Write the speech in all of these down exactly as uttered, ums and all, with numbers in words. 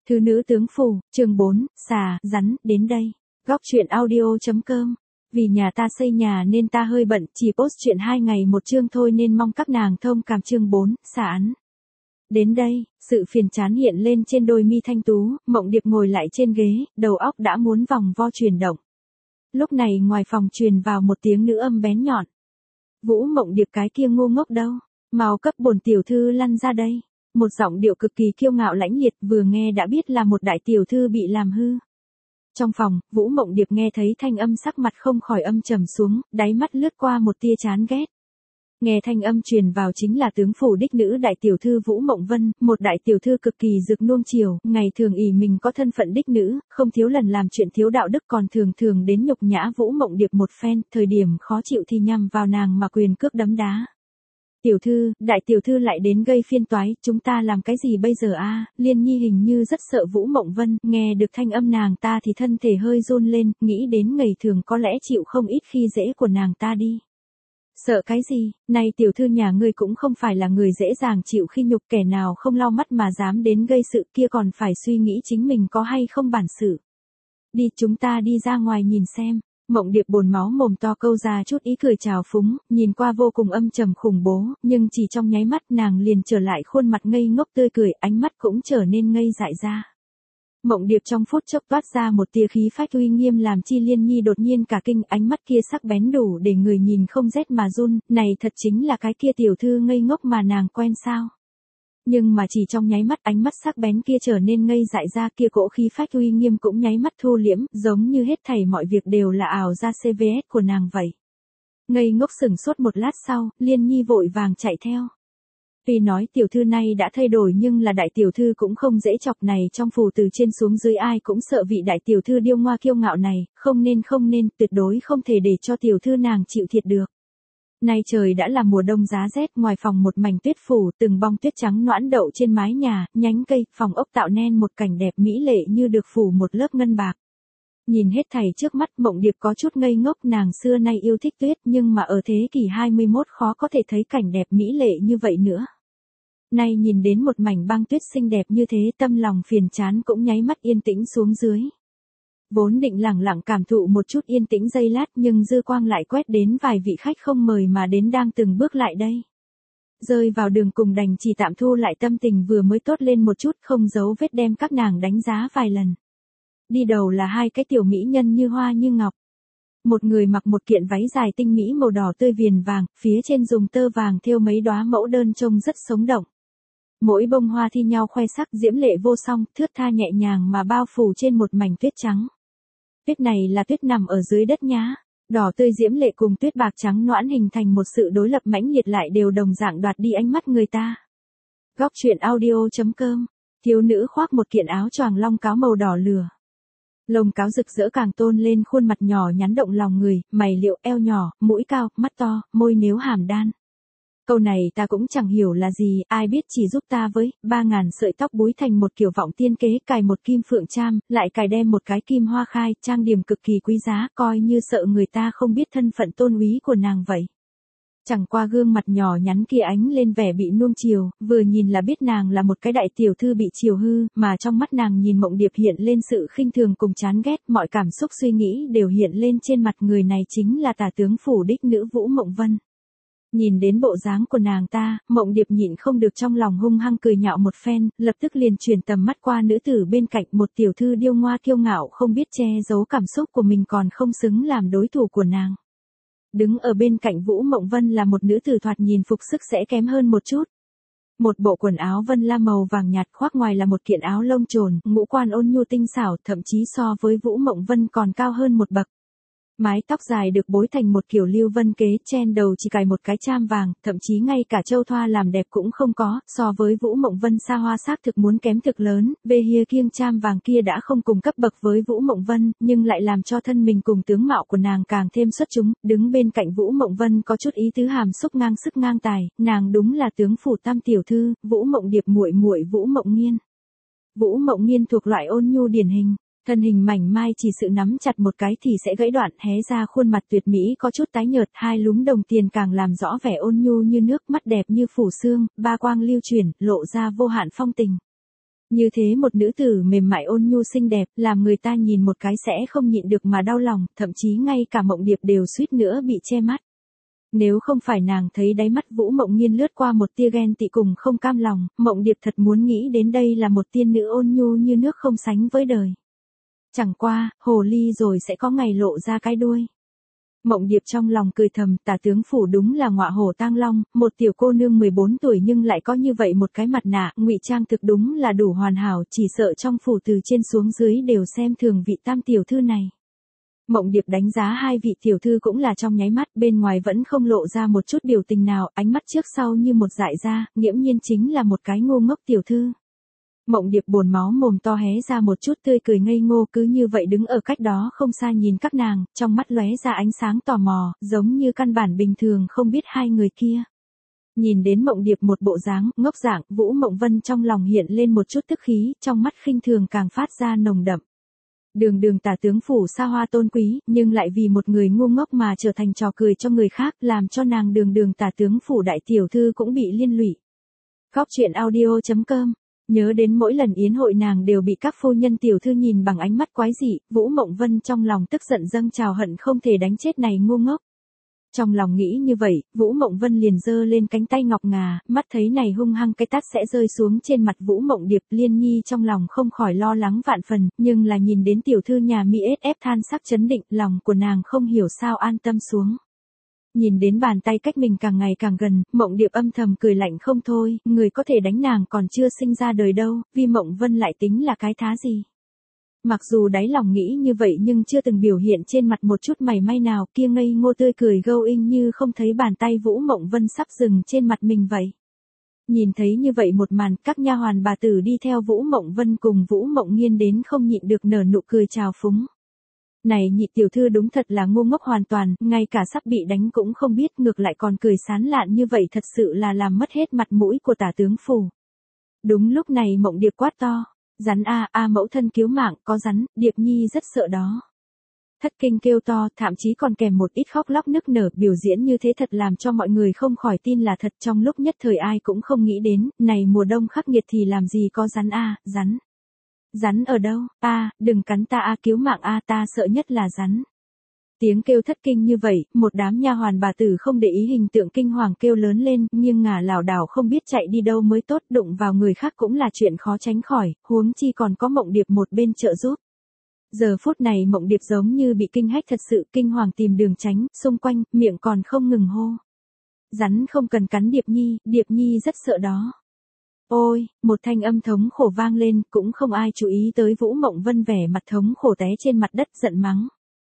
Thư nữ tướng phủ, chương bốn, xà, rắn, đến đây. Góc truyện audio.com. Vì nhà ta xây nhà nên ta hơi bận, chỉ post chuyện hai ngày một chương thôi nên mong các nàng thông cảm. Chương bốn, xà ắn. Đến đây, sự phiền chán hiện lên trên đôi mi thanh tú, Mộng Điệp ngồi lại trên ghế, đầu óc đã muốn vòng vo chuyển động. Lúc này ngoài phòng truyền vào một tiếng nữ âm bén nhọn. Vũ Mộng Điệp, cái kia ngu ngốc đâu, mau cấp bổn tiểu thư lăn ra đây. Một giọng điệu cực kỳ kiêu ngạo lãnh liệt, vừa nghe đã biết là một đại tiểu thư bị làm hư. Trong phòng, Vũ Mộng Điệp nghe thấy thanh âm, sắc mặt không khỏi âm trầm xuống, đáy mắt lướt qua một tia chán ghét. Nghe thanh âm truyền vào chính là tướng phủ đích nữ đại tiểu thư Vũ Mộng Vân, một đại tiểu thư cực kỳ rực nuông chiều, ngày thường ỷ mình có thân phận đích nữ, không thiếu lần làm chuyện thiếu đạo đức, còn thường thường đến nhục nhã Vũ Mộng Điệp một phen, thời điểm khó chịu thì nhằm vào nàng mà quyền cước đấm đá. Tiểu thư, đại tiểu thư lại đến gây phiên toái, chúng ta làm cái gì bây giờ a? Liên Nhi hình như rất sợ Vũ Mộng Vân, nghe được thanh âm nàng ta thì thân thể hơi run lên, nghĩ đến ngày thường có lẽ chịu không ít khi dễ của nàng ta đi. Sợ cái gì, này tiểu thư nhà ngươi cũng không phải là người dễ dàng chịu khi nhục, kẻ nào không lau mắt mà dám đến gây sự kia còn phải suy nghĩ chính mình có hay không bản sự. Đi, chúng ta đi ra ngoài nhìn xem. Mộng Điệp bồn máu mồm to câu ra chút ý cười trào phúng, nhìn qua vô cùng âm trầm khủng bố, nhưng chỉ trong nháy mắt nàng liền trở lại khuôn mặt ngây ngốc tươi cười, ánh mắt cũng trở nên ngây dại ra. Mộng Điệp trong phút chốc toát ra một tia khí phách uy nghiêm làm chi Liên Nhi đột nhiên cả kinh, ánh mắt kia sắc bén đủ để người nhìn không rét mà run, này thật chính là cái kia tiểu thư ngây ngốc mà nàng quen sao? Nhưng mà chỉ trong nháy mắt ánh mắt sắc bén kia trở nên ngây dại ra, kia cỗ khí phách uy nghiêm cũng nháy mắt thu liễm, giống như hết thảy mọi việc đều là ảo ra xê vê ét của nàng vậy. Ngây ngốc sửng sốt một lát sau, Liên Nhi vội vàng chạy theo. Tuy nói tiểu thư này đã thay đổi nhưng là đại tiểu thư cũng không dễ chọc, này trong phủ từ trên xuống dưới ai cũng sợ vị đại tiểu thư điêu ngoa kiêu ngạo này, không nên không nên, tuyệt đối không thể để cho tiểu thư nàng chịu thiệt được. Nay trời đã là mùa đông giá rét, ngoài phòng một mảnh tuyết phủ, từng bông tuyết trắng noãn đậu trên mái nhà, nhánh cây, phòng ốc tạo nên một cảnh đẹp mỹ lệ như được phủ một lớp ngân bạc. Nhìn hết thảy trước mắt, Mộng Điệp có chút ngây ngốc, nàng xưa nay yêu thích tuyết nhưng mà ở thế kỷ hai mươi mốt khó có thể thấy cảnh đẹp mỹ lệ như vậy nữa. Nay nhìn đến một mảnh băng tuyết xinh đẹp như thế, tâm lòng phiền chán cũng nháy mắt yên tĩnh xuống dưới. Vốn định lẳng lặng cảm thụ một chút yên tĩnh giây lát nhưng dư quang lại quét đến vài vị khách không mời mà đến đang từng bước lại đây. Rơi vào đường cùng đành chỉ tạm thu lại tâm tình vừa mới tốt lên một chút, không giấu vết đem các nàng đánh giá vài lần. Đi đầu là hai cái tiểu mỹ nhân như hoa như ngọc. Một người mặc một kiện váy dài tinh mỹ màu đỏ tươi viền vàng, phía trên dùng tơ vàng thêu mấy đóa mẫu đơn trông rất sống động. Mỗi bông hoa thi nhau khoe sắc, diễm lệ vô song, thướt tha nhẹ nhàng mà bao phủ trên một mảnh tuyết trắng. Tuyết này là tuyết nằm ở dưới đất nhá. Đỏ tươi diễm lệ cùng tuyết bạc trắng noãn hình thành một sự đối lập mãnh liệt lại đều đồng dạng đoạt đi ánh mắt người ta. Góc truyện audio.com. Thiếu nữ khoác một kiện áo choàng long cáo màu đỏ lửa. Lông cáo rực rỡ càng tôn lên khuôn mặt nhỏ nhắn động lòng người, mày liệu, eo nhỏ, mũi cao, mắt to, môi nếu hàm đan. Câu này ta cũng chẳng hiểu là gì, ai biết chỉ giúp ta với, ba ngàn sợi tóc búi thành một kiểu vọng tiên kế, cài một kim phượng cham, lại cài đem một cái kim hoa khai, trang điểm cực kỳ quý giá, coi như sợ người ta không biết thân phận tôn úy của nàng vậy. Chẳng qua gương mặt nhỏ nhắn kia ánh lên vẻ bị nuông chiều, vừa nhìn là biết nàng là một cái đại tiểu thư bị chiều hư, mà trong mắt nàng nhìn Mộng Điệp hiện lên sự khinh thường cùng chán ghét, mọi cảm xúc suy nghĩ đều hiện lên trên mặt, người này chính là tả tướng phủ đích nữ Vũ Mộng Vân. Nhìn đến bộ dáng của nàng ta, Mộng Điệp nhịn không được trong lòng hung hăng cười nhạo một phen, lập tức liền chuyển tầm mắt qua nữ tử bên cạnh, một tiểu thư điêu ngoa kiêu ngạo không biết che giấu cảm xúc của mình còn không xứng làm đối thủ của nàng. Đứng ở bên cạnh Vũ Mộng Vân là một nữ tử thoạt nhìn phục sức sẽ kém hơn một chút. Một bộ quần áo vân la màu vàng nhạt, khoác ngoài là một kiện áo lông trồn, ngũ quan ôn nhu tinh xảo, thậm chí so với Vũ Mộng Vân còn cao hơn một bậc. Mái tóc dài được bối thành một kiểu lưu vân kế, trên đầu chỉ cài một cái cham vàng, thậm chí ngay cả châu thoa làm đẹp cũng không có, so với Vũ Mộng Vân xa hoa xác thực muốn kém thực lớn, về hia kiêng cham vàng kia đã không cùng cấp bậc với Vũ Mộng Vân, nhưng lại làm cho thân mình cùng tướng mạo của nàng càng thêm xuất chúng, đứng bên cạnh Vũ Mộng Vân có chút ý tứ hàm xúc ngang sức ngang tài, nàng đúng là tướng phủ tam tiểu thư, Vũ Mộng Điệp muội muội Vũ Mộng Nghiên. Vũ Mộng Nghiên thuộc loại ôn nhu điển hình. Thân hình mảnh mai chỉ sự nắm chặt một cái thì sẽ gãy đoạn, hé ra khuôn mặt tuyệt mỹ có chút tái nhợt, hai lúm đồng tiền càng làm rõ vẻ ôn nhu như nước, mắt đẹp như phủ sương, ba quang lưu chuyển, lộ ra vô hạn phong tình. Như thế một nữ tử mềm mại ôn nhu xinh đẹp, làm người ta nhìn một cái sẽ không nhịn được mà đau lòng, thậm chí ngay cả Mộng Điệp đều suýt nữa bị che mắt. Nếu không phải nàng thấy đáy mắt Vũ Mộng Nghiên lướt qua một tia ghen tị cùng không cam lòng, Mộng Điệp thật muốn nghĩ đến đây là một tiên nữ ôn nhu như nước không sánh với đời. Chẳng qua, hồ ly rồi sẽ có ngày lộ ra cái đuôi. Mộng Điệp trong lòng cười thầm, Tả tướng phủ đúng là ngọa hổ tang long, một tiểu cô nương mười bốn tuổi nhưng lại có như vậy một cái mặt nạ, ngụy trang thực đúng là đủ hoàn hảo, chỉ sợ trong phủ từ trên xuống dưới đều xem thường vị tam tiểu thư này. Mộng Điệp đánh giá hai vị tiểu thư cũng là trong nháy mắt, bên ngoài vẫn không lộ ra một chút biểu tình nào, ánh mắt trước sau như một dại ra, nghiễm nhiên chính là một cái ngu ngốc tiểu thư. Mộng Điệp buồn máu mồm to hé ra một chút tươi cười ngây ngô, cứ như vậy đứng ở cách đó không xa nhìn các nàng, trong mắt lóe ra ánh sáng tò mò, giống như căn bản bình thường không biết hai người kia. Nhìn đến Mộng Điệp một bộ dáng ngốc dạng, Vũ Mộng Vân trong lòng hiện lên một chút tức khí, trong mắt khinh thường càng phát ra nồng đậm. Đường đường Tả tướng phủ xa hoa tôn quý, nhưng lại vì một người ngu ngốc mà trở thành trò cười cho người khác, làm cho nàng đường đường Tả tướng phủ đại tiểu thư cũng bị liên lụy. Góc truyện audio chấm com. Nhớ đến mỗi lần yến hội nàng đều bị các phu nhân tiểu thư nhìn bằng ánh mắt quái dị, Vũ Mộng Vân trong lòng tức giận dâng trào hận không thể đánh chết này ngu ngốc. Trong lòng nghĩ như vậy, Vũ Mộng Vân liền giơ lên cánh tay ngọc ngà, mắt thấy này hung hăng cái tát sẽ rơi xuống trên mặt Vũ Mộng Điệp, Liên Nhi trong lòng không khỏi lo lắng vạn phần, nhưng là nhìn đến tiểu thư nhà mi ét ép than sắc chấn định, lòng của nàng không hiểu sao an tâm xuống. Nhìn đến bàn tay cách mình càng ngày càng gần, Mộng Điệp âm thầm cười lạnh không thôi, người có thể đánh nàng còn chưa sinh ra đời đâu, vì Mộng Vân lại tính là cái thá gì. Mặc dù đáy lòng nghĩ như vậy nhưng chưa từng biểu hiện trên mặt một chút mảy may nào, kia ngây ngô tươi cười gâu inh như không thấy bàn tay Vũ Mộng Vân sắp dừng trên mặt mình vậy. Nhìn thấy như vậy một màn, các nha hoàn bà tử đi theo Vũ Mộng Vân cùng Vũ Mộng Nghiên đến không nhịn được nở nụ cười chào phúng. Này nhị tiểu thư đúng thật là ngu ngốc hoàn toàn, ngay cả sắp bị đánh cũng không biết, ngược lại còn cười sán lạn như vậy, thật sự là làm mất hết mặt mũi của Tả tướng phủ. Đúng lúc này Mộng Điệp quát to, rắn a a mẫu thân cứu mạng, có rắn, Điệp Nhi rất sợ đó. Thất kinh kêu to, thậm chí còn kèm một ít khóc lóc nức nở, biểu diễn như thế thật làm cho mọi người không khỏi tin là thật, trong lúc nhất thời ai cũng không nghĩ đến, này mùa đông khắc nghiệt thì làm gì có rắn a, rắn. Rắn ở đâu, a, à, đừng cắn ta a, cứu mạng a, ta sợ nhất là rắn. Tiếng kêu thất kinh như vậy, một đám nha hoàn bà tử không để ý hình tượng kinh hoàng kêu lớn lên, nghiêng ngả lảo đảo không biết chạy đi đâu mới tốt, đụng vào người khác cũng là chuyện khó tránh khỏi, huống chi còn có Mộng Điệp một bên trợ giúp. Giờ phút này Mộng Điệp giống như bị kinh hách thật sự, kinh hoàng tìm đường tránh, xung quanh, miệng còn không ngừng hô. Rắn không cần cắn Điệp Nhi, Điệp Nhi rất sợ đó. Ôi, một thanh âm thống khổ vang lên, cũng không ai chú ý tới Vũ Mộng Vân vẻ mặt thống khổ té trên mặt đất giận mắng.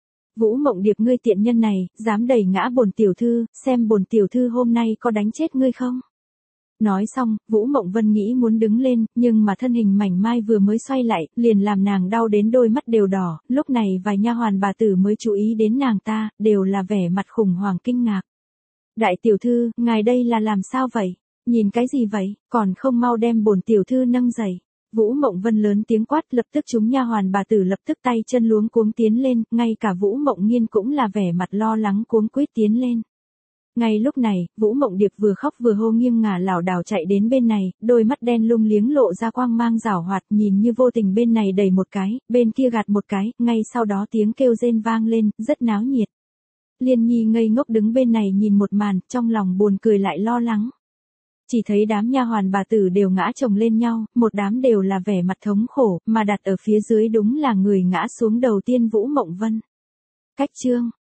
Vũ Mộng Điệp ngươi tiện nhân này, dám đẩy ngã bổn tiểu thư, xem bổn tiểu thư hôm nay có đánh chết ngươi không? Nói xong, Vũ Mộng Vân nghĩ muốn đứng lên, nhưng mà thân hình mảnh mai vừa mới xoay lại, liền làm nàng đau đến đôi mắt đều đỏ, lúc này vài nha hoàn bà tử mới chú ý đến nàng ta, đều là vẻ mặt khủng hoảng kinh ngạc. Đại tiểu thư, ngài đây là làm sao vậy? Nhìn cái gì vậy, còn không mau đem bổn tiểu thư nâng dậy. Vũ Mộng Vân lớn tiếng quát, lập tức chúng nha hoàn bà tử lập tức tay chân luống cuống tiến lên, ngay cả Vũ Mộng Nghiên cũng là vẻ mặt lo lắng cuống quýt tiến lên. Ngay lúc này, Vũ Mộng Điệp vừa khóc vừa hô nghiêng ngả lảo đảo chạy đến bên này, đôi mắt đen lung liếng lộ ra quang mang giảo hoạt, nhìn như vô tình bên này đẩy một cái, bên kia gạt một cái, ngay sau đó tiếng kêu rên vang lên, rất náo nhiệt. Liên Nhi ngây ngốc đứng bên này nhìn một màn, trong lòng buồn cười lại lo lắng. Chỉ thấy đám nha hoàn bà tử đều ngã chồng lên nhau, một đám đều là vẻ mặt thống khổ, mà đặt ở phía dưới đúng là người ngã xuống đầu tiên Vũ Mộng Vân. Cách chương